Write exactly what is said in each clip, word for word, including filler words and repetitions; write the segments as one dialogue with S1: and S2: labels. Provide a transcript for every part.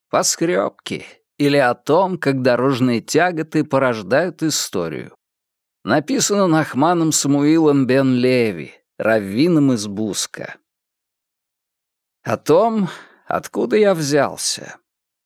S1: поскрёбки или о том, как дорожные тяготы порождают историю. Написано Нахманом Самуилом бен Леви, раввином из Буска. О том, откуда я взялся.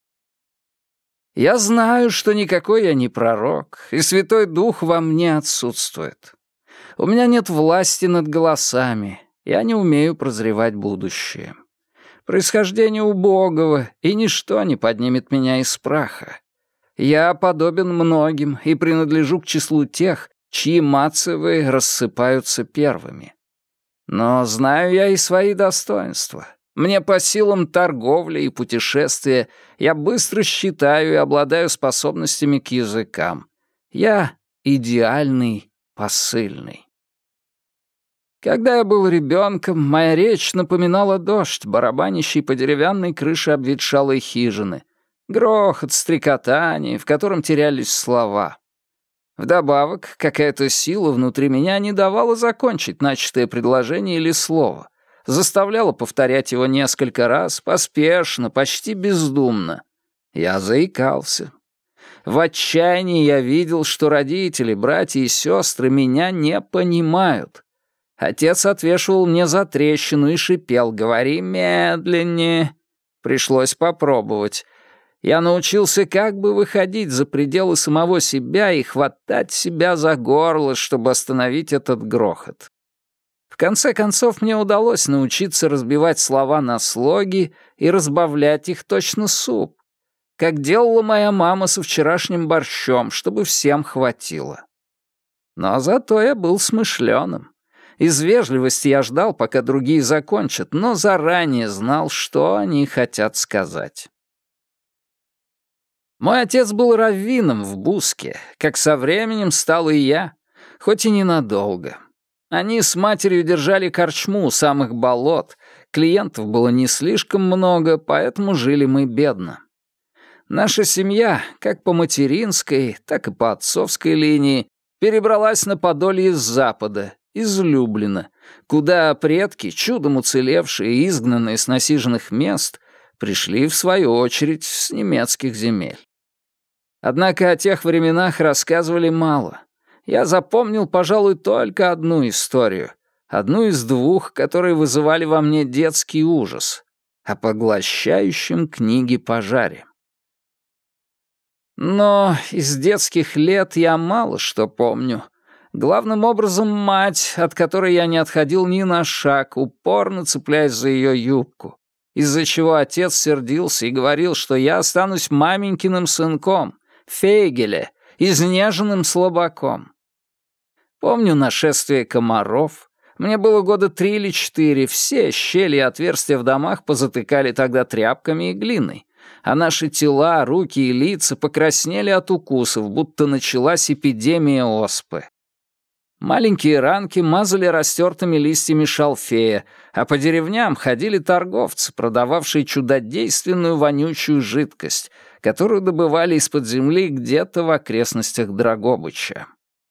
S1: Я знаю, что никакой я не пророк, и Святой Дух во мне отсутствует. У меня нет власти над голосами, я не умею прозревать будущее. Происхождение убогого, и ничто не поднимет меня из праха. Я подобен многим и принадлежу к числу тех, чьи мацевы рассыпаются первыми. Но знаю я и свои достоинства. Мне по силам торговля и путешествия, я быстро считаю и обладаю способностями к языкам. Я идеальный посыльный. Когда я был ребенком, моя речь напоминала дождь, барабанящий по деревянной крыше обветшалой хижины, грохот, стрекотание, в котором терялись слова. Вдобавок, какая-то сила внутри меня не давала закончить начатое предложение или слово, заставляла повторять его несколько раз, поспешно, почти бездумно. Я заикался. В отчаянии я видел, что родители, братья и сестры меня не понимают. Отец отвешивал мне затрещину и шипел: «Говори медленнее». Пришлось попробовать. Я научился как бы выходить за пределы самого себя и хватать себя за горло, чтобы остановить этот грохот. В конце концов, мне удалось научиться разбивать слова на слоги и разбавлять их точно суп, как делала моя мама со вчерашним борщом, чтобы всем хватило. Но зато я был смышленым. Из вежливости я ждал, пока другие закончат, но заранее знал, что они хотят сказать. Мой отец был раввином в Буске, как со временем стал и я, хоть и ненадолго. Они с матерью держали корчму у самых болот, клиентов было не слишком много, поэтому жили мы бедно. Наша семья, как по материнской, так и по отцовской линии, перебралась на Подолье с запада, из Люблина, куда предки, чудом уцелевшие и изгнанные с насиженных мест, пришли, в свою очередь, с немецких земель. Однако о тех временах рассказывали мало. Я запомнил, пожалуй, только одну историю, одну из двух, которые вызывали во мне детский ужас, о поглощающем книги пожаре. Но из детских лет я мало что помню. Главным образом мать, от которой я не отходил ни на шаг, упорно цепляясь за ее юбку, из-за чего отец сердился и говорил, что я останусь маменькиным сынком, фейгеле, изнеженным слабаком. Помню нашествие комаров. Мне было года три или четыре, все щели и отверстия в домах позатыкали тогда тряпками и глиной, а наши тела, руки и лица покраснели от укусов, будто началась эпидемия оспы. Маленькие ранки мазали растертыми листьями шалфея, а по деревням ходили торговцы, продававшие чудодейственную вонючую жидкость, которую добывали из-под земли где-то в окрестностях Драгобыча.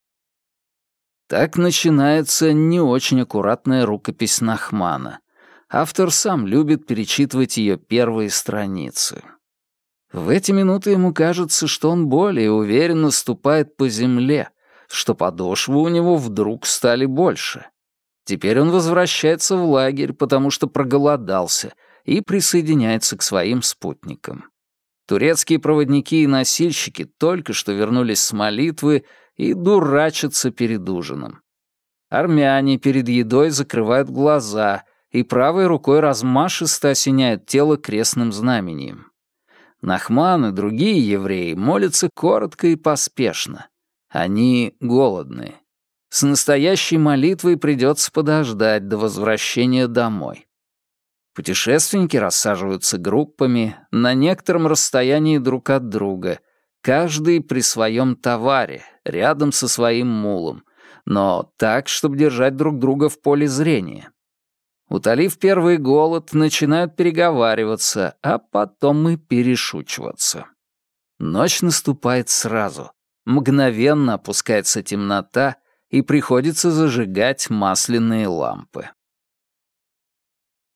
S1: Так начинается не очень аккуратная рукопись Нахмана. Автор сам любит перечитывать ее первые страницы. В эти минуты ему кажется, что он более уверенно ступает по земле, что подошвы у него вдруг стали больше. Теперь он возвращается в лагерь, потому что проголодался, и присоединяется к своим спутникам. Турецкие проводники и носильщики только что вернулись с молитвы и дурачатся перед ужином. Армяне перед едой закрывают глаза и правой рукой размашисто осеняют тело крестным знамением. Нахман и другие евреи молятся коротко и поспешно. Они голодные. С настоящей молитвой придется подождать до возвращения домой. Путешественники рассаживаются группами на некотором расстоянии друг от друга, каждый при своем товаре, рядом со своим мулом, но так, чтобы держать друг друга в поле зрения. Утолив первый голод, начинают переговариваться, а потом и перешучиваться. Ночь наступает сразу. Мгновенно опускается темнота, и приходится зажигать масляные лампы.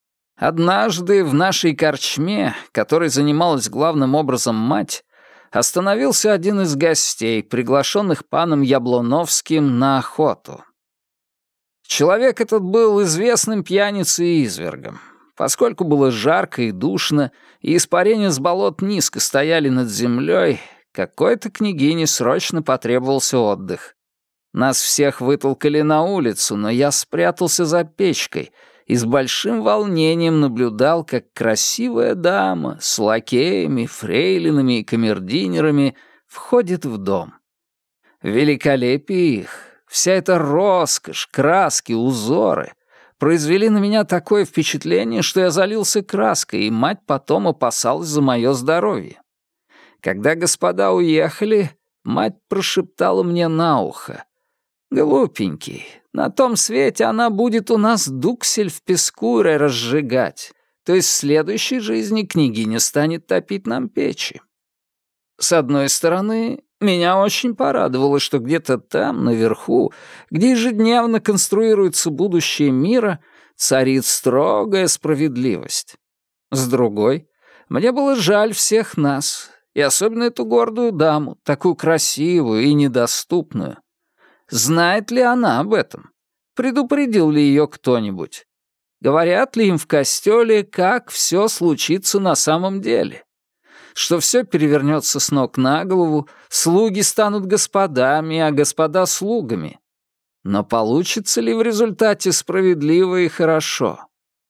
S1: Однажды в нашей корчме, которой занималась главным образом мать, остановился один из гостей, приглашенных паном Яблоновским на охоту. Человек этот был известным пьяницей и извергом. Поскольку было жарко и душно, и испарения с болот низко стояли над землей, какой-то княгине срочно потребовался отдых. Нас всех вытолкали на улицу, но я спрятался за печкой и с большим волнением наблюдал, как красивая дама с лакеями, фрейлинами и камердинерами входит в дом. Великолепие их, вся эта роскошь, краски, узоры произвели на меня такое впечатление, что я залился краской, и мать потом опасалась за мое здоровье. Когда господа уехали, мать прошептала мне на ухо: «Глупенький, на том свете она будет у нас дуксель в песку разжигать, то есть в следующей жизни княгиня станет топить нам печи». С одной стороны, меня очень порадовало, что где-то там, наверху, где ежедневно конструируется будущее мира, царит строгая справедливость. С другой, мне было жаль всех нас, и особенно эту гордую даму, такую красивую и недоступную. Знает ли она об этом? Предупредил ли ее кто-нибудь? Говорят ли им в костеле, как все случится на самом деле? Что все перевернется с ног на голову, слуги станут господами, а господа — слугами. Но получится ли в результате справедливо и хорошо?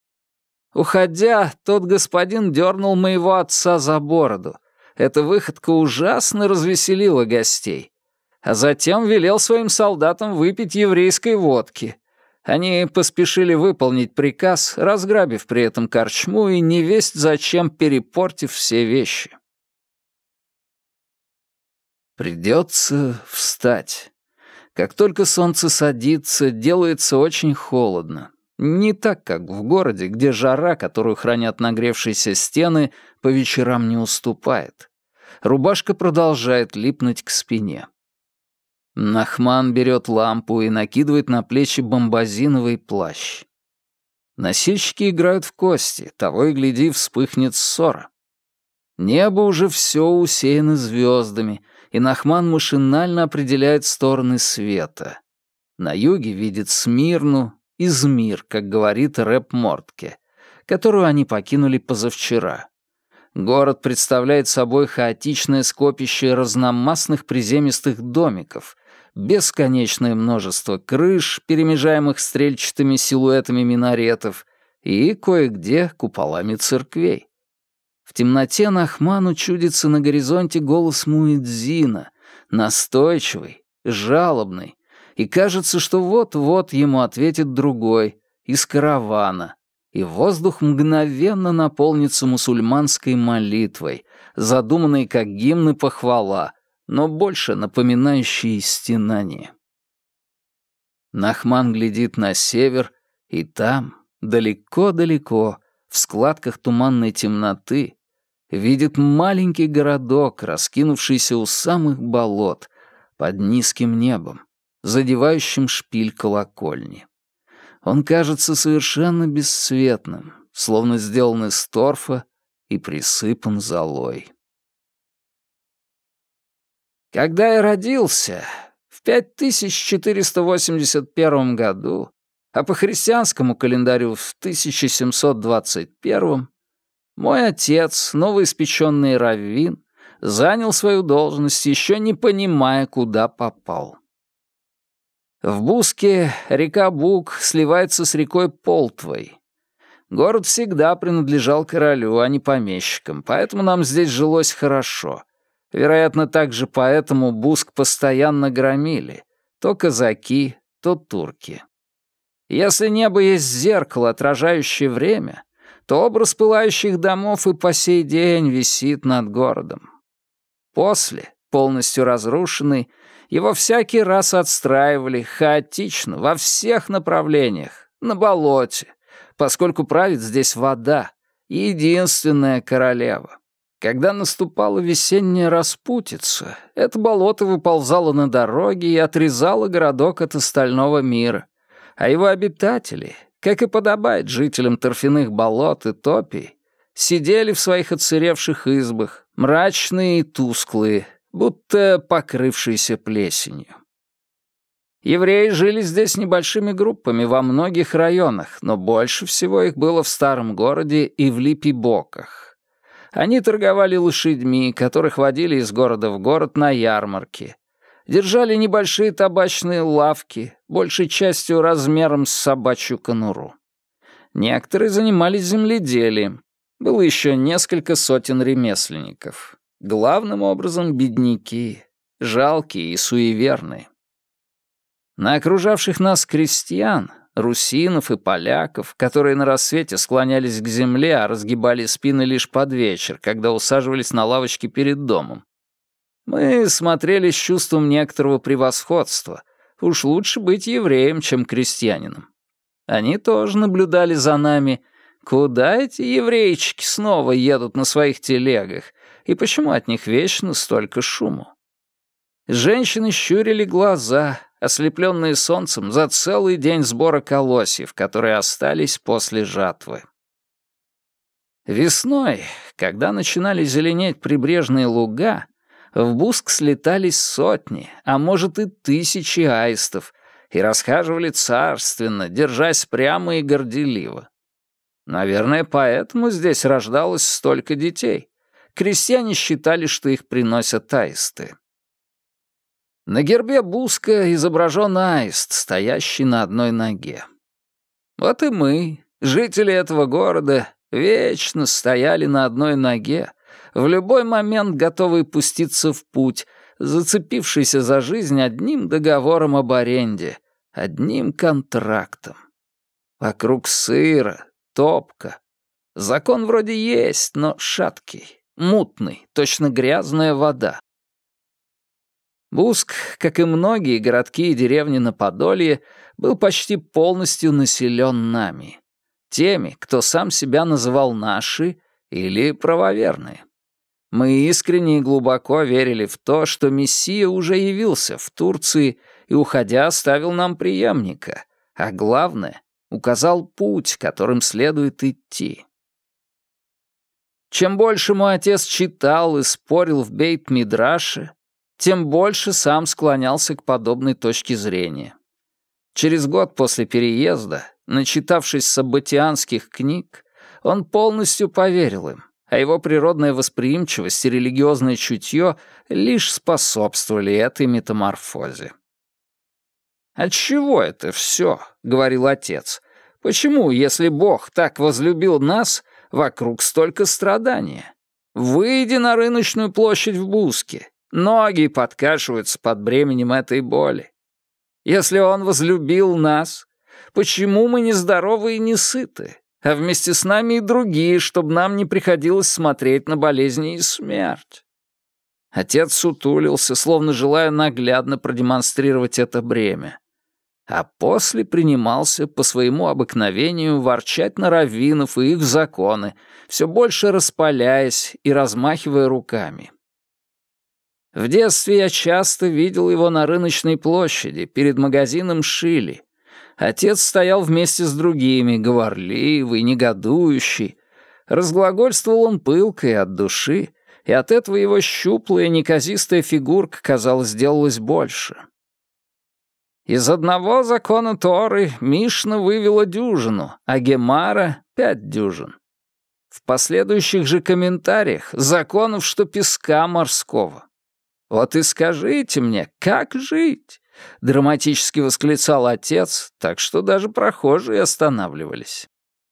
S1: Уходя, тот господин дернул моего отца за бороду. Эта выходка ужасно развеселила гостей. А затем велел своим солдатам выпить еврейской водки. Они поспешили выполнить приказ, разграбив при этом корчму и невесть зачем перепортив все вещи. Придется встать. Как только солнце садится, делается очень холодно. Не так, как в городе, где жара, которую хранят нагревшиеся стены, по вечерам не уступает. Рубашка продолжает липнуть к спине. Нахман берет лампу и накидывает на плечи бомбазиновый плащ. Носильщики играют в кости, того и гляди, вспыхнет ссора. Небо уже все усеяно звездами, и Нахман машинально определяет стороны света. На юге видит Смирну, Измир, как говорит Рэп Мортке, которую они покинули позавчера. Город представляет собой хаотичное скопище разномастных приземистых домиков, бесконечное множество крыш, перемежаемых стрельчатыми силуэтами минаретов, и кое-где куполами церквей. В темноте Нахману чудится на горизонте голос Муэдзина, настойчивый, жалобный, и кажется, что вот-вот ему ответит другой, из каравана, и воздух мгновенно наполнится мусульманской молитвой, задуманной как гимн и похвала, но больше напоминающей стенание. Нахман глядит на север, и там, далеко-далеко, в складках туманной темноты, видит маленький городок, раскинувшийся у самых болот, под низким небом, задевающим шпиль колокольни. Он кажется совершенно бесцветным, словно сделан из торфа и присыпан золой. Когда я родился, в пять тысяч четыреста восемьдесят первом году, а по христианскому календарю в тысяча семьсот двадцать первом, мой отец, новоиспеченный раввин, занял свою должность, еще не понимая, куда попал. В Буске река Буг сливается с рекой Полтвой. Город всегда принадлежал королю, а не помещикам, поэтому нам здесь жилось хорошо. Вероятно, также поэтому Буск постоянно громили. То казаки, то турки. Если небо есть зеркало, отражающее время, то образ пылающих домов и по сей день висит над городом. После, полностью разрушенный, его всякий раз отстраивали хаотично, во всех направлениях, на болоте, поскольку правит здесь вода, единственная королева. Когда наступала весенняя распутица, это болото выползало на дороги и отрезало городок от остального мира, а его обитатели, как и подобает жителям торфяных болот и топий, сидели в своих отсыревших избах, мрачные и тусклые, будто покрывшиеся плесенью. Евреи жили здесь небольшими группами во многих районах, но больше всего их было в старом городе и в Липибоках. Они торговали лошадьми, которых водили из города в город на ярмарки, держали небольшие табачные лавки, большей частью размером с собачью конуру. Некоторые занимались земледелием. Было еще несколько сотен ремесленников. Главным образом бедняки, жалкие и суеверные. На окружавших нас крестьян, русинов и поляков, которые на рассвете склонялись к земле, а разгибали спины лишь под вечер, когда усаживались на лавочке перед домом, мы смотрели с чувством некоторого превосходства. Уж лучше быть евреем, чем крестьянином. Они тоже наблюдали за нами. Куда эти еврейчики снова едут на своих телегах? И почему от них вечно столько шуму? Женщины щурили глаза, ослепленные солнцем за целый день сбора колосьев, которые остались после жатвы. Весной, когда начинали зеленеть прибрежные луга, в Буск слетались сотни, а может и тысячи аистов, и расхаживали царственно, держась прямо и горделиво. Наверное, поэтому здесь рождалось столько детей. Крестьяне считали, что их приносят аисты. На гербе Буска изображен аист, стоящий на одной ноге. Вот и мы, жители этого города, вечно стояли на одной ноге, в любой момент готовые пуститься в путь, зацепившийся за жизнь одним договором об аренде, одним контрактом. Вокруг сыро, топко. Закон вроде есть, но шаткий, мутный, точно грязная вода. Буск, как и многие городки и деревни на Подолье, был почти полностью населен нами. Теми, кто сам себя называл «наши» или «правоверные». Мы искренне и глубоко верили в то, что Мессия уже явился в Турции и, уходя, оставил нам преемника, а главное, указал путь, которым следует идти. Чем больше мой отец читал и спорил в Бейт-Мидраше, тем больше сам склонялся к подобной точке зрения. Через год после переезда, начитавшись саббатианских книг, он полностью поверил им, а его природная восприимчивость и религиозное чутье лишь способствовали этой метаморфозе. «Отчего это все?» — говорил отец. «Почему, если Бог так возлюбил нас, вокруг столько страдания? Выйди на рыночную площадь в Буске. Ноги подкашиваются под бременем этой боли. Если Он возлюбил нас, почему мы не здоровы и не сыты, а вместе с нами и другие, чтобы нам не приходилось смотреть на болезни и смерть?» Отец сутулился, словно желая наглядно продемонстрировать это бремя. А после принимался по своему обыкновению ворчать на раввинов и их законы, все больше распаляясь и размахивая руками. В детстве я часто видел его на рыночной площади, перед магазином Шили. Отец стоял вместе с другими, говорливый, негодующий. Разглагольствовал он пылко и от души, и от этого его щуплая, неказистая фигурка, казалось, сделалась больше. Из одного закона Торы Мишна вывела дюжину, а Гемара — пять дюжин. В последующих же комментариях законов, что песка морского. «Вот и скажите мне, как жить?» — драматически восклицал отец, так что даже прохожие останавливались.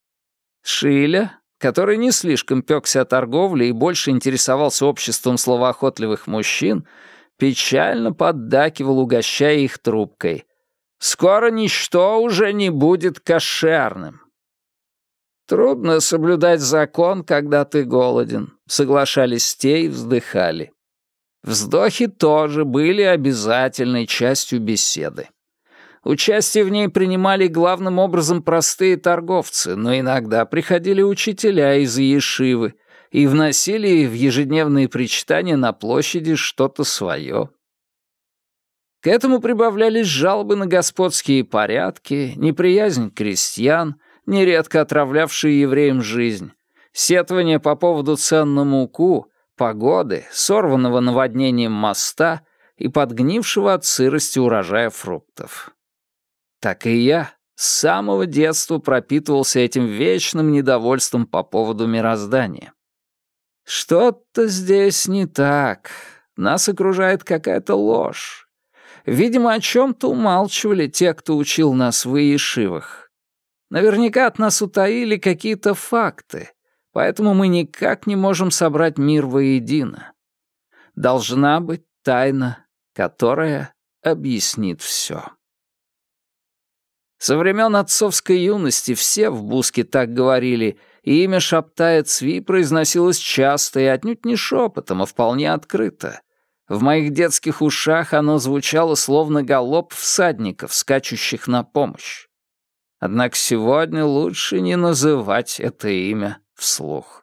S1: Шиля, который не слишком пёкся о торговле и больше интересовался обществом словоохотливых мужчин, печально поддакивал, угощая их трубкой. «Скоро ничто уже не будет кошерным». «Трудно соблюдать закон, когда ты голоден», — соглашались те и вздыхали. Вздохи тоже были обязательной частью беседы. Участие в ней принимали главным образом простые торговцы, но иногда приходили учителя из Ешивы и вносили в ежедневные причитания на площади что-то свое. К этому прибавлялись жалобы на господские порядки, неприязнь крестьян, нередко отравлявшие евреям жизнь, сетования по поводу цен на муку, погоды, сорванного наводнением моста и подгнившего от сырости урожая фруктов. Так и я с самого детства пропитывался этим вечным недовольством по поводу мироздания. Что-то здесь не так. Нас окружает какая-то ложь. Видимо, о чем-то умалчивали те, кто учил нас в иешивах. Наверняка от нас утаили какие-то факты, поэтому мы никак не можем собрать мир воедино. Должна быть тайна, которая объяснит все. Со времен отцовской юности все в Буске так говорили, и имя Шабтая Цви произносилось часто и отнюдь не шепотом, а вполне открыто. В моих детских ушах оно звучало словно галоп всадников, скачущих на помощь. Однако сегодня лучше не называть это имя вслух.